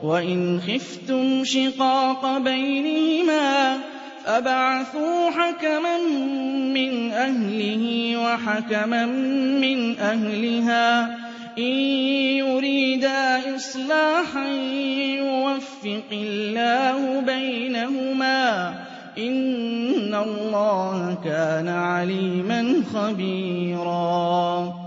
وَإِنْ خِفْتُمْ شِقَاقَ بَيْنِهِمَا فَابْعَثُوا حَكَمًا مِّنْ أَهْلِهِ وَحَكَمًا مِّنْ أَهْلِهَا إِن يُرِيدَا إِصْلَاحًا يُوَفِّقِ اللَّهُ بَيْنَهُمَا ۗ إِنَّ اللَّهَ كَانَ عَلِيمًا خَبِيرًا.